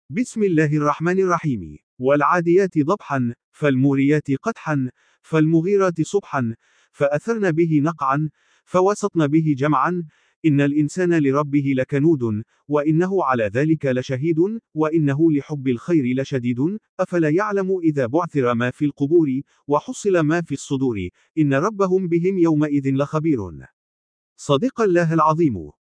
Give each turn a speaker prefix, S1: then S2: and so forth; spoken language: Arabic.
S1: بسم الله الرحمن الرحيم. والعاديات ضبحا، فالموريات قدحا، فالمغيرات صبحا، فأثرن به نقعا، فوسطن به جمعا. إن الإنسان لربه لكنود، وإنه على ذلك لشهيد، وإنه لحب الخير لشديد. أفلا يعلم إذا بعثر ما في القبور، وحصل ما في الصدور، إن ربهم بهم يومئذ لخبير. صدق الله العظيم.